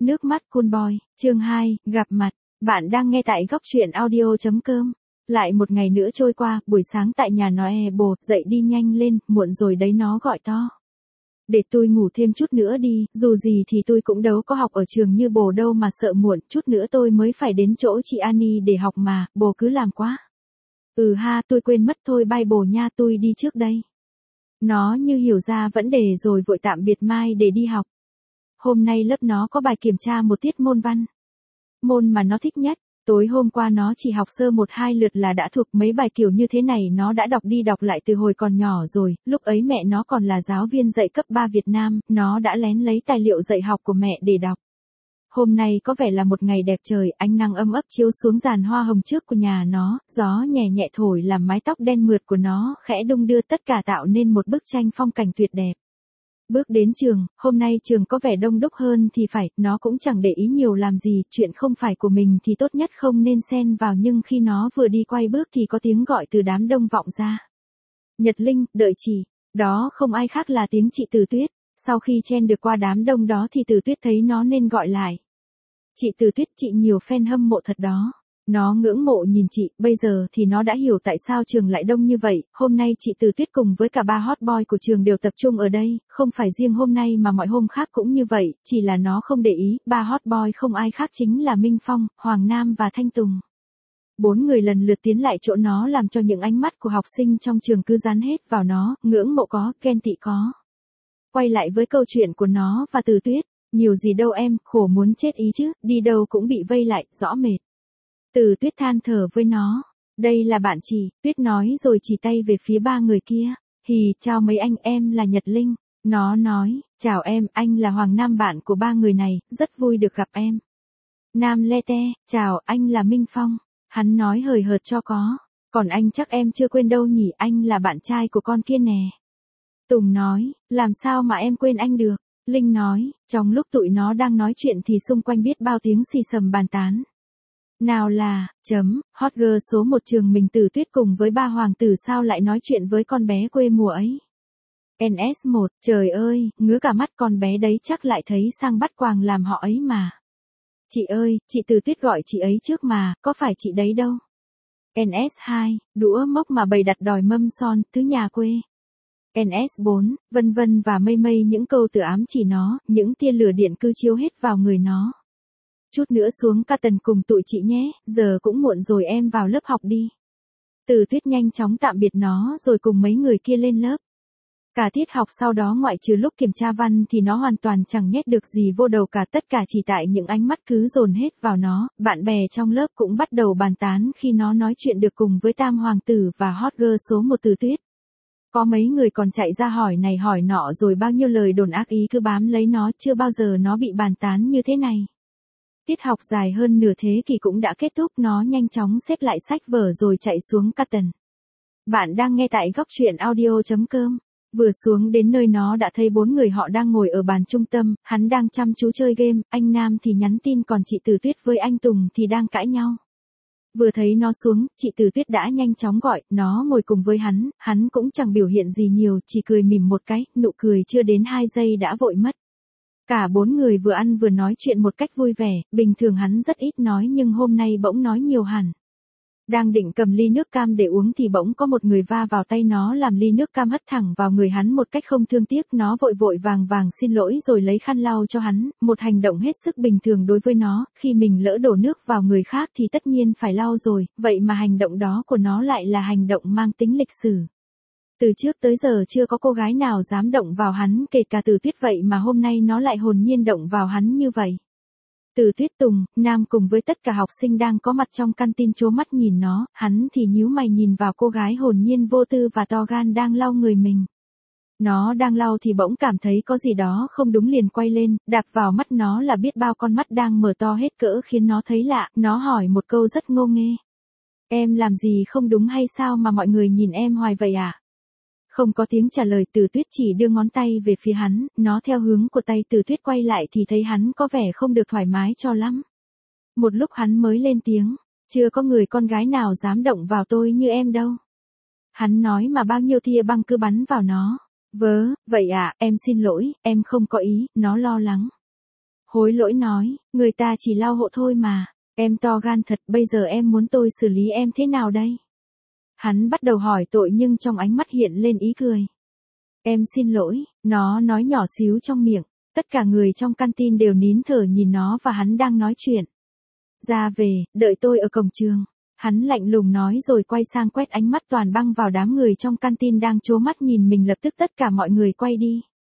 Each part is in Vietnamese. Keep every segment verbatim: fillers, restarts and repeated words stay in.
Nước mắt Cool Boy, chương hai, gặp mặt. Bạn đang nghe tại góc truyện audio chấm com. Lại một ngày nữa trôi qua, buổi sáng tại nhà nó e bồ, dậy đi nhanh lên, muộn rồi đấy nó gọi to. Để tôi ngủ thêm chút nữa đi, dù gì thì tôi cũng đâu có học ở trường như bồ đâu mà sợ muộn, chút nữa tôi mới phải đến chỗ chị Annie để học mà, bồ cứ làm quá. Ừ ha, tôi quên mất thôi, bye bồ nha, tôi đi trước đây. Nó như hiểu ra vấn đề rồi vội tạm biệt mai để đi học. Hôm nay lớp nó có bài kiểm tra một tiết môn văn. Môn mà nó thích nhất. Tối hôm qua nó chỉ học sơ một hai lượt là đã thuộc, mấy bài kiểu như thế này nó đã đọc đi đọc lại từ hồi còn nhỏ rồi, lúc ấy mẹ nó còn là giáo viên dạy cấp ba Việt Nam, nó đã lén lấy tài liệu dạy học của mẹ để đọc. Hôm nay có vẻ là một ngày đẹp trời, ánh nắng ấm ấp chiếu xuống giàn hoa hồng trước của nhà nó, gió nhẹ nhẹ thổi làm mái tóc đen mượt của nó khẽ đung đưa, tất cả tạo nên một bức tranh phong cảnh tuyệt đẹp. Bước đến trường, hôm nay trường có vẻ đông đúc hơn thì phải, nó cũng chẳng để ý nhiều làm gì, chuyện không phải của mình thì tốt nhất không nên xen vào, nhưng khi nó vừa đi quay bước thì có tiếng gọi từ đám đông vọng ra. Nhật Linh, đợi chị. Đó không ai khác là tiếng chị Từ Tuyết. Sau khi chen được qua đám đông đó thì Từ Tuyết thấy nó nên gọi lại. Chị Từ Tuyết, chị nhiều fan hâm mộ thật đó. Nó ngưỡng mộ nhìn chị, bây giờ thì nó đã hiểu tại sao trường lại đông như vậy. Hôm nay chị Từ Tuyết cùng với cả ba hot boy của trường đều tập trung ở đây, không phải riêng hôm nay mà mọi hôm khác cũng như vậy, chỉ là nó không để ý, ba hot boy không ai khác chính là Minh Phong, Hoàng Nam và Thanh Tùng. Bốn người lần lượt tiến lại chỗ nó làm cho những ánh mắt của học sinh trong trường cứ dán hết vào nó, ngưỡng mộ có, ghen tị có. Quay lại với câu chuyện của nó và Từ Tuyết, nhiều gì đâu em, khổ muốn chết ý chứ, đi đâu cũng bị vây lại, rõ mệt. Từ Tuyết than thở với nó. Đây là bạn chị, Tuyết nói rồi chỉ tay về phía ba người kia. Hì, chào mấy anh, em là Nhật Linh. Nó nói, chào em, anh là Hoàng Nam, bạn của ba người này, rất vui được gặp em. Nam le te, chào, anh là Minh Phong. Hắn nói hời hợt cho có. Còn anh chắc em chưa quên đâu nhỉ, anh là bạn trai của con kia nè. Tùng nói, làm sao mà em quên anh được. Linh nói, trong lúc tụi nó đang nói chuyện thì xung quanh biết bao tiếng xì xầm bàn tán. Nào là, chấm, hot girl số một trường mình Từ Tuyết cùng với ba hoàng tử sao lại nói chuyện với con bé quê mùa ấy. en ét một, trời ơi, ngứa cả mắt, con bé đấy chắc lại thấy sang bắt quàng làm họ ấy mà. Chị ơi, chị Từ Tuyết gọi chị ấy trước mà, có phải chị đấy đâu. en ét hai, đũa mốc mà bày đặt đòi mâm son, thứ nhà quê. en ét bốn, vân vân và mây mây những câu từ ám chỉ nó, những tia lửa điện cứ chiếu hết vào người nó. Chút nữa xuống ca tần cùng tụi chị nhé, giờ cũng muộn rồi, em vào lớp học đi. Từ Tuyết nhanh chóng tạm biệt nó rồi cùng mấy người kia lên lớp. Cả tiết học sau đó ngoại trừ lúc kiểm tra văn thì nó hoàn toàn chẳng nhét được gì vô đầu cả, tất cả chỉ tại những ánh mắt cứ dồn hết vào nó. Bạn bè trong lớp cũng bắt đầu bàn tán khi nó nói chuyện được cùng với tam hoàng tử và hot girl số một Từ Tuyết. Có mấy người còn chạy ra hỏi này hỏi nọ rồi bao nhiêu lời đồn ác ý cứ bám lấy nó, chưa bao giờ nó bị bàn tán như thế này. Tiết học dài hơn nửa thế kỷ cũng đã kết thúc, nó nhanh chóng xếp lại sách vở rồi chạy xuống Cotton. Bạn đang nghe tại góc truyện audio chấm com. Vừa xuống đến nơi nó đã thấy bốn người họ đang ngồi ở bàn trung tâm, hắn đang chăm chú chơi game, anh Nam thì nhắn tin, còn chị Từ Tuyết với anh Tùng thì đang cãi nhau. Vừa thấy nó xuống, chị Từ Tuyết đã nhanh chóng gọi, nó ngồi cùng với hắn, hắn cũng chẳng biểu hiện gì nhiều, chỉ cười mỉm một cái, nụ cười chưa đến hai giây đã vội mất. Cả bốn người vừa ăn vừa nói chuyện một cách vui vẻ, bình thường hắn rất ít nói nhưng hôm nay bỗng nói nhiều hẳn. Đang định cầm ly nước cam để uống thì bỗng có một người va vào tay nó làm ly nước cam hất thẳng vào người hắn một cách không thương tiếc, nó vội vội vàng vàng xin lỗi rồi lấy khăn lau cho hắn, một hành động hết sức bình thường đối với nó, khi mình lỡ đổ nước vào người khác thì tất nhiên phải lau rồi, vậy mà hành động đó của nó lại là hành động mang tính lịch sử. Từ trước tới giờ chưa có cô gái nào dám động vào hắn kể cả Từ Tuyết, vậy mà hôm nay nó lại hồn nhiên động vào hắn như vậy. Từ Tuyết, Tùng, Nam cùng với tất cả học sinh đang có mặt trong căn tin trố mắt nhìn nó, hắn thì nhíu mày nhìn vào cô gái hồn nhiên vô tư và to gan đang lau người mình. Nó đang lau thì bỗng cảm thấy có gì đó không đúng liền quay lên, đạp vào mắt nó là biết bao con mắt đang mở to hết cỡ khiến nó thấy lạ, nó hỏi một câu rất ngô nghê. Em làm gì không đúng hay sao mà mọi người nhìn em hoài vậy à? Không có tiếng trả lời, Từ Tuyết chỉ đưa ngón tay về phía hắn, nó theo hướng của tay Từ Tuyết quay lại thì thấy hắn có vẻ không được thoải mái cho lắm. Một lúc hắn mới lên tiếng, chưa có người con gái nào dám động vào tôi như em đâu. Hắn nói mà bao nhiêu tia băng cứ bắn vào nó. Vớ, vậy à, em xin lỗi, em không có ý, nó lo lắng. hối lỗi nói, người ta chỉ lau hộ thôi mà, em to gan thật, bây giờ em muốn tôi xử lý em thế nào đây? Hắn bắt đầu hỏi tội nhưng trong ánh mắt hiện lên ý cười. Em xin lỗi, nó nói nhỏ xíu trong miệng, tất cả người trong canteen đều nín thở nhìn nó và hắn đang nói chuyện. Ra về, đợi tôi ở cổng trường. Hắn lạnh lùng nói rồi quay sang quét ánh mắt toàn băng vào đám người trong canteen đang trố mắt nhìn mình, lập tức tất cả mọi người quay đi.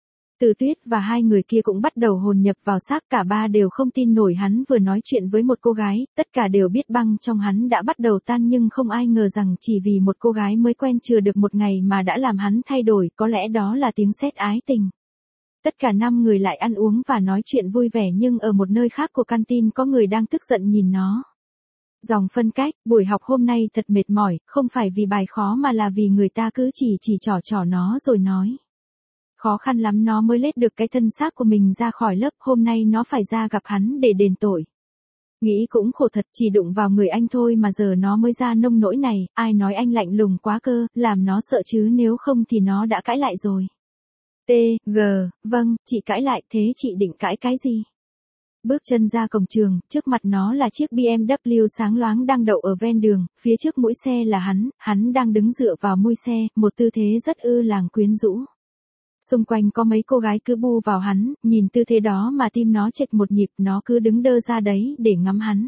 Từ Tuyết và hai người kia cũng bắt đầu hồn nhập vào xác, cả ba đều không tin nổi hắn vừa nói chuyện với một cô gái, tất cả đều biết băng trong hắn đã bắt đầu tan nhưng không ai ngờ rằng chỉ vì một cô gái mới quen chưa được một ngày mà đã làm hắn thay đổi, có lẽ đó là tiếng sét ái tình. Tất cả năm người lại ăn uống và nói chuyện vui vẻ nhưng ở một nơi khác của canteen có người đang tức giận nhìn nó. Dòng phân cách, buổi học hôm nay thật mệt mỏi, không phải vì bài khó mà là vì người ta cứ chỉ chỉ trỏ trỏ nó rồi nói. Khó khăn lắm nó mới lết được cái thân xác của mình ra khỏi lớp, hôm nay nó phải ra gặp hắn để đền tội. Nghĩ cũng khổ thật, chỉ đụng vào người anh thôi mà giờ nó mới ra nông nỗi này, ai nói anh lạnh lùng quá cơ, làm nó sợ chứ nếu không thì nó đã cãi lại rồi. T, G, vâng, chị cãi lại, thế chị định cãi cái gì? Bước chân ra cổng trường, trước mặt nó là chiếc bê em vê sáng loáng đang đậu ở ven đường, phía trước mũi xe là hắn, hắn đang đứng dựa vào mui xe, một tư thế rất ư làng quyến rũ. Xung quanh có mấy cô gái cứ bu vào hắn, nhìn tư thế đó mà tim nó chệch một nhịp, nó cứ đứng đơ ra đấy để ngắm hắn.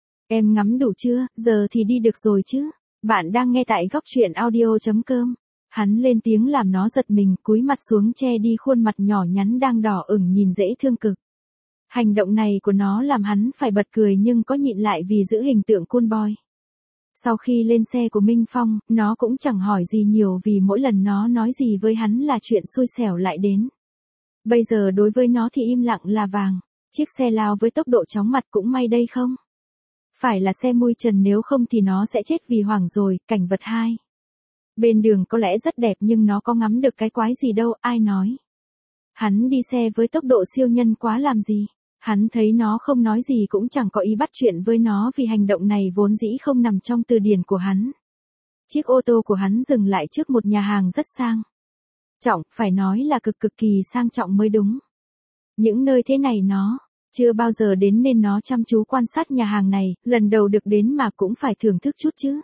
Em ngắm đủ chưa, giờ thì đi được rồi chứ. Bạn đang nghe tại góc truyện audio chấm com. Hắn lên tiếng làm nó giật mình, cúi mặt xuống che đi khuôn mặt nhỏ nhắn đang đỏ ửng nhìn dễ thương cực. Hành động này của nó làm hắn phải bật cười nhưng có nhịn lại vì giữ hình tượng cool boy. Sau khi lên xe của Minh Phong, nó cũng chẳng hỏi gì nhiều vì mỗi lần nó nói gì với hắn là chuyện xui xẻo lại đến. Bây giờ đối với nó thì im lặng là vàng. Chiếc xe lao với tốc độ chóng mặt cũng may đây không? Phải là xe mui trần nếu không thì nó sẽ chết vì hoảng rồi. Cảnh vật hai. Bên đường có lẽ rất đẹp nhưng nó có ngắm được cái quái gì đâu, ai nói. Hắn đi xe với tốc độ siêu nhân quá làm gì? Hắn thấy nó không nói gì cũng chẳng có ý bắt chuyện với nó vì hành động này vốn dĩ không nằm trong từ điển của hắn. Chiếc ô tô của hắn dừng lại trước một nhà hàng rất sang trọng, phải nói là cực cực kỳ sang trọng mới đúng. Những nơi thế này nó chưa bao giờ đến nên nó chăm chú quan sát nhà hàng này, lần đầu được đến mà cũng phải thưởng thức chút chứ.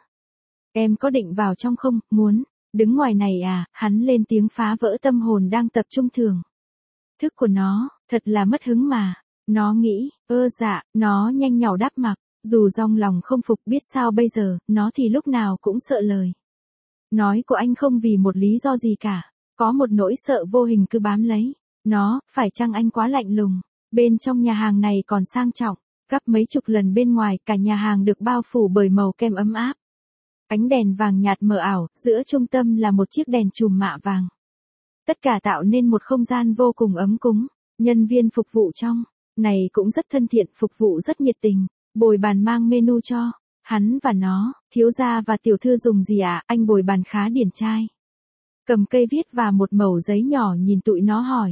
Em có định vào trong không, muốn, đứng ngoài này à, hắn lên tiếng phá vỡ tâm hồn đang tập trung thưởng thức của nó, thật là mất hứng mà. Nó nghĩ, ơ dạ, nó nhanh nhảu đáp mặc, dù trong lòng không phục biết sao bây giờ, nó thì lúc nào cũng sợ lời nói của anh không vì một lý do gì cả, có một nỗi sợ vô hình cứ bám lấy nó, phải chăng anh quá lạnh lùng. Bên trong nhà hàng này còn sang trọng, gấp mấy chục lần bên ngoài, cả nhà hàng được bao phủ bởi màu kem ấm áp. Ánh đèn vàng nhạt mờ ảo, giữa trung tâm là một chiếc đèn chùm mạ vàng. Tất cả tạo nên một không gian vô cùng ấm cúng, nhân viên phục vụ trong này cũng rất thân thiện, phục vụ rất nhiệt tình, bồi bàn mang menu cho hắn và nó. Thiếu gia và tiểu thư dùng gì ạ? À? Anh bồi bàn khá điển trai. Cầm cây viết và một mẩu giấy nhỏ nhìn tụi nó hỏi.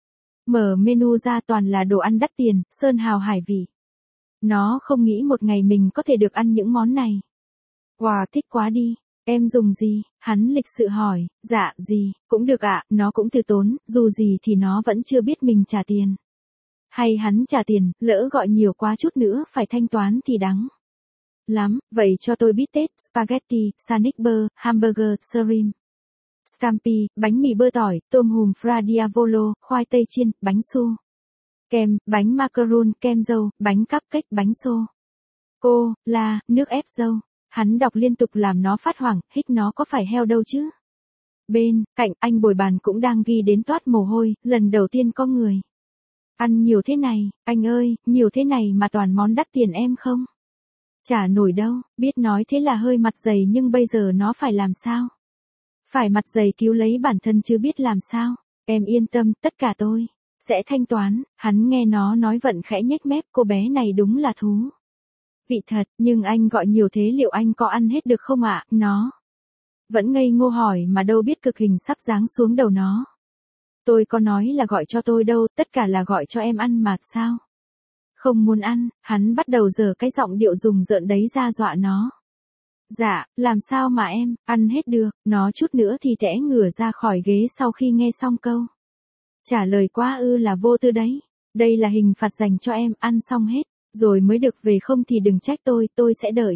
Mở menu ra toàn là đồ ăn đắt tiền, sơn hào hải vị. Nó không nghĩ một ngày mình có thể được ăn những món này. Wow, thích quá đi. Em dùng gì? Hắn lịch sự hỏi. Dạ, gì, cũng được ạ, à, nó cũng từ tốn, dù gì thì nó vẫn chưa biết mình trả tiền. Hay hắn trả tiền, lỡ gọi nhiều quá chút nữa phải thanh toán thì đắng lắm, vậy cho tôi bít tết, spaghetti, sandwich, hamburger, shrimp, scampi, bánh mì bơ tỏi, tôm hùm fra diavolo, khoai tây chiên, bánh su, kem, bánh macaron, kem dâu, bánh cupcake, bánh xô, cô, la, nước ép dâu. Hắn đọc liên tục làm nó phát hoảng, hích nó có phải heo đâu chứ. Bên cạnh anh bồi bàn cũng đang ghi đến toát mồ hôi, lần đầu tiên có người ăn nhiều thế này, anh ơi, nhiều thế này mà toàn món đắt tiền em không chả nổi đâu. Biết nói thế là hơi mặt dày nhưng bây giờ nó phải làm sao? Phải mặt dày cứu lấy bản thân chứ biết làm sao. Em yên tâm, tất cả tôi sẽ thanh toán. Hắn nghe nó nói vận khẽ nhếch mép, cô bé này đúng là thú vị thật, nhưng anh gọi nhiều thế liệu anh có ăn hết được không ạ? À? Nó vẫn ngây ngô hỏi mà đâu biết cực hình sắp giáng xuống đầu nó. Tôi có nói là gọi cho tôi đâu, tất cả là gọi cho em ăn mà, sao? Không muốn ăn, hắn bắt đầu giở cái giọng điệu rùng rợn đấy ra dọa nó. Dạ, làm sao mà em, ăn hết được, nó chút nữa thì tẽ ngửa ra khỏi ghế sau khi nghe xong câu trả lời quá ư là vô tư đấy. Đây là hình phạt dành cho em, ăn xong hết, rồi mới được về không thì đừng trách tôi, tôi sẽ đợi.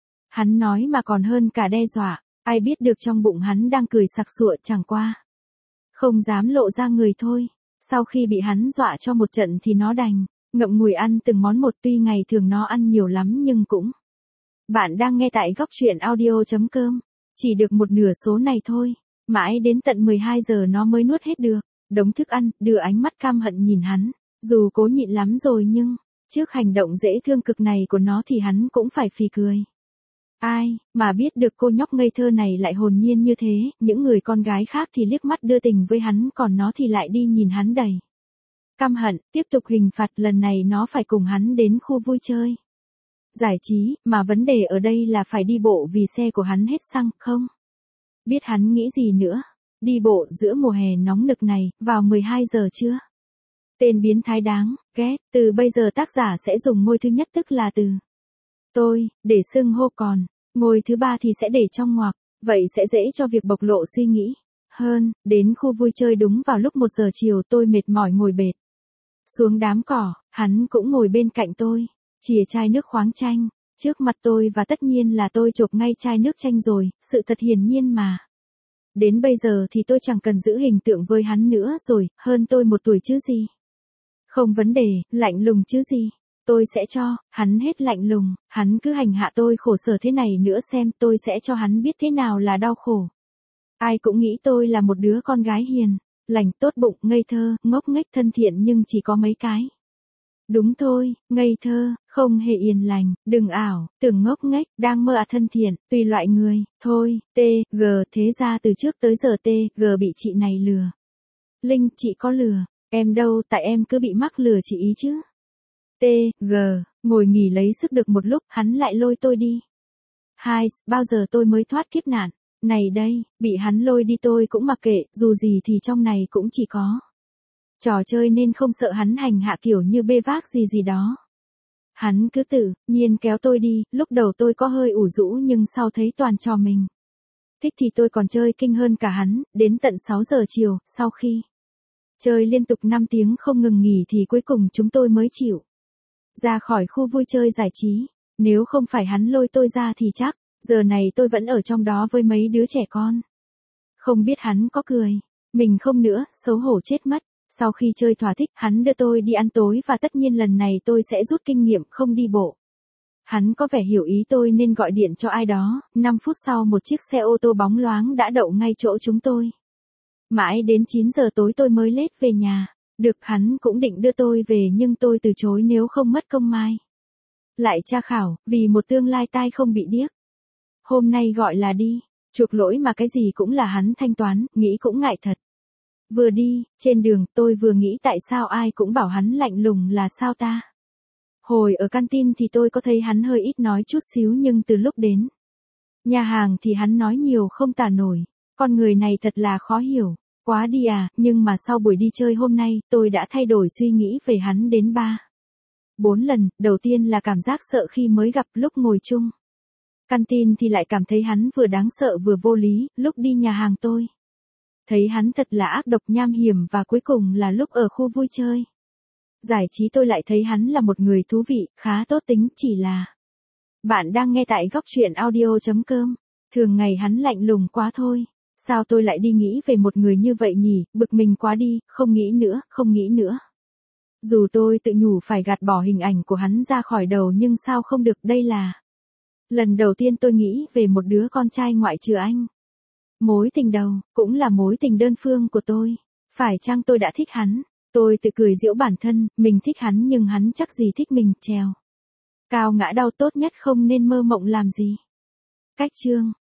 Hắn nói mà còn hơn cả đe dọa, ai biết được trong bụng hắn đang cười sặc sụa chẳng qua. Không dám lộ ra người thôi, sau khi bị hắn dọa cho một trận thì nó đành, ngậm ngùi ăn từng món một tuy ngày thường nó ăn nhiều lắm nhưng cũng. Bạn đang nghe tại góc truyện audio.com, chỉ được một nửa số này thôi, mãi đến tận mười hai giờ nó mới nuốt hết được, đống thức ăn, đưa ánh mắt căm hận nhìn hắn, dù cố nhịn lắm rồi nhưng, trước hành động dễ thương cực này của nó thì hắn cũng phải phì cười. Ai, mà biết được cô nhóc ngây thơ này lại hồn nhiên như thế, những người con gái khác thì liếc mắt đưa tình với hắn còn nó thì lại đi nhìn hắn đầy. Căm hận, tiếp tục hình phạt lần này nó phải cùng hắn đến khu vui chơi. Giải trí, mà vấn đề ở đây là phải đi bộ vì xe của hắn hết xăng, không? Biết hắn nghĩ gì nữa, đi bộ giữa mùa hè nóng nực này, vào mười hai giờ chưa? Tên biến thái đáng, ghét, từ bây giờ tác giả sẽ dùng ngôi thứ nhất tức là từ tôi, để xưng hô còn, ngôi thứ ba thì sẽ để trong ngoặc, vậy sẽ dễ cho việc bộc lộ suy nghĩ. Hơn, đến khu vui chơi đúng vào lúc một giờ chiều tôi mệt mỏi ngồi bệt. Xuống đám cỏ, hắn cũng ngồi bên cạnh tôi, chìa chai nước khoáng chanh, trước mặt tôi và tất nhiên là tôi chộp ngay chai nước chanh rồi, sự thật hiển nhiên mà. Đến bây giờ thì tôi chẳng cần giữ hình tượng với hắn nữa rồi, hơn tôi một tuổi chứ gì. Không vấn đề, lạnh lùng chứ gì. Tôi sẽ cho, hắn hết lạnh lùng, hắn cứ hành hạ tôi khổ sở thế này nữa xem tôi sẽ cho hắn biết thế nào là đau khổ. Ai cũng nghĩ tôi là một đứa con gái hiền, lành, tốt bụng, ngây thơ, ngốc nghếch, thân thiện nhưng chỉ có mấy cái. Đúng thôi, ngây thơ, không hề yên lành, đừng ảo, tưởng ngốc nghếch, đang mơ à thân thiện, tùy loại người, thôi, t, g, thế ra từ trước tới giờ t, g bị chị này lừa. Linh, chị có lừa, em đâu, tại em cứ bị mắc lừa chị ý chứ. T, G, ngồi nghỉ lấy sức được một lúc, hắn lại lôi tôi đi. Hai, bao giờ tôi mới thoát kiếp nạn, này đây, bị hắn lôi đi tôi cũng mặc kệ, dù gì thì trong này cũng chỉ có trò chơi nên không sợ hắn hành hạ kiểu như bê vác gì gì đó. Hắn cứ tự nhiên kéo tôi đi, lúc đầu tôi có hơi ủ rũ nhưng sau thấy toàn trò mình. Thích thì tôi còn chơi kinh hơn cả hắn, đến tận sáu giờ chiều, sau khi chơi liên tục năm tiếng không ngừng nghỉ thì cuối cùng chúng tôi mới chịu ra khỏi khu vui chơi giải trí. Nếu không phải hắn lôi tôi ra thì chắc, giờ này tôi vẫn ở trong đó với mấy đứa trẻ con. Không biết hắn có cười, mình không nữa, xấu hổ chết mất. Sau khi chơi thỏa thích, hắn đưa tôi đi ăn tối và tất nhiên lần này tôi sẽ rút kinh nghiệm không đi bộ. Hắn có vẻ hiểu ý tôi nên gọi điện cho ai đó, năm phút sau một chiếc xe ô tô bóng loáng đã đậu ngay chỗ chúng tôi. Mãi đến chín giờ tối tôi mới lết về nhà. Được, hắn cũng định đưa tôi về nhưng tôi từ chối nếu không mất công mai lại tra khảo, vì một tương lai tai không bị điếc. Hôm nay gọi là đi, chuộc lỗi mà cái gì cũng là hắn thanh toán, nghĩ cũng ngại thật. Vừa đi, trên đường, tôi vừa nghĩ tại sao ai cũng bảo hắn lạnh lùng là sao ta. Hồi ở canteen thì tôi có thấy hắn hơi ít nói chút xíu nhưng từ lúc đến nhà hàng thì hắn nói nhiều không tả nổi. Con người này thật là khó hiểu. Quá đi à, nhưng mà sau buổi đi chơi hôm nay, tôi đã thay đổi suy nghĩ về hắn đến ba, bốn lần, đầu tiên là cảm giác sợ khi mới gặp lúc ngồi chung. Canteen thì lại cảm thấy hắn vừa đáng sợ vừa vô lý, lúc đi nhà hàng tôi thấy hắn thật là ác độc nham hiểm và cuối cùng là lúc ở khu vui chơi giải trí tôi lại thấy hắn là một người thú vị, khá tốt tính, chỉ là. Bạn đang nghe tại góc truyện audio.com, thường ngày hắn lạnh lùng quá thôi. Sao tôi lại đi nghĩ về một người như vậy nhỉ, bực mình quá đi, không nghĩ nữa, không nghĩ nữa. Dù tôi tự nhủ phải gạt bỏ hình ảnh của hắn ra khỏi đầu nhưng sao không được, đây là lần đầu tiên tôi nghĩ về một đứa con trai ngoại trừ anh. Mối tình đầu, cũng là mối tình đơn phương của tôi. Phải chăng tôi đã thích hắn? Tôi tự cười giễu bản thân, mình thích hắn nhưng hắn chắc gì thích mình, trèo cao ngã đau, tốt nhất không nên mơ mộng làm gì. Cách chương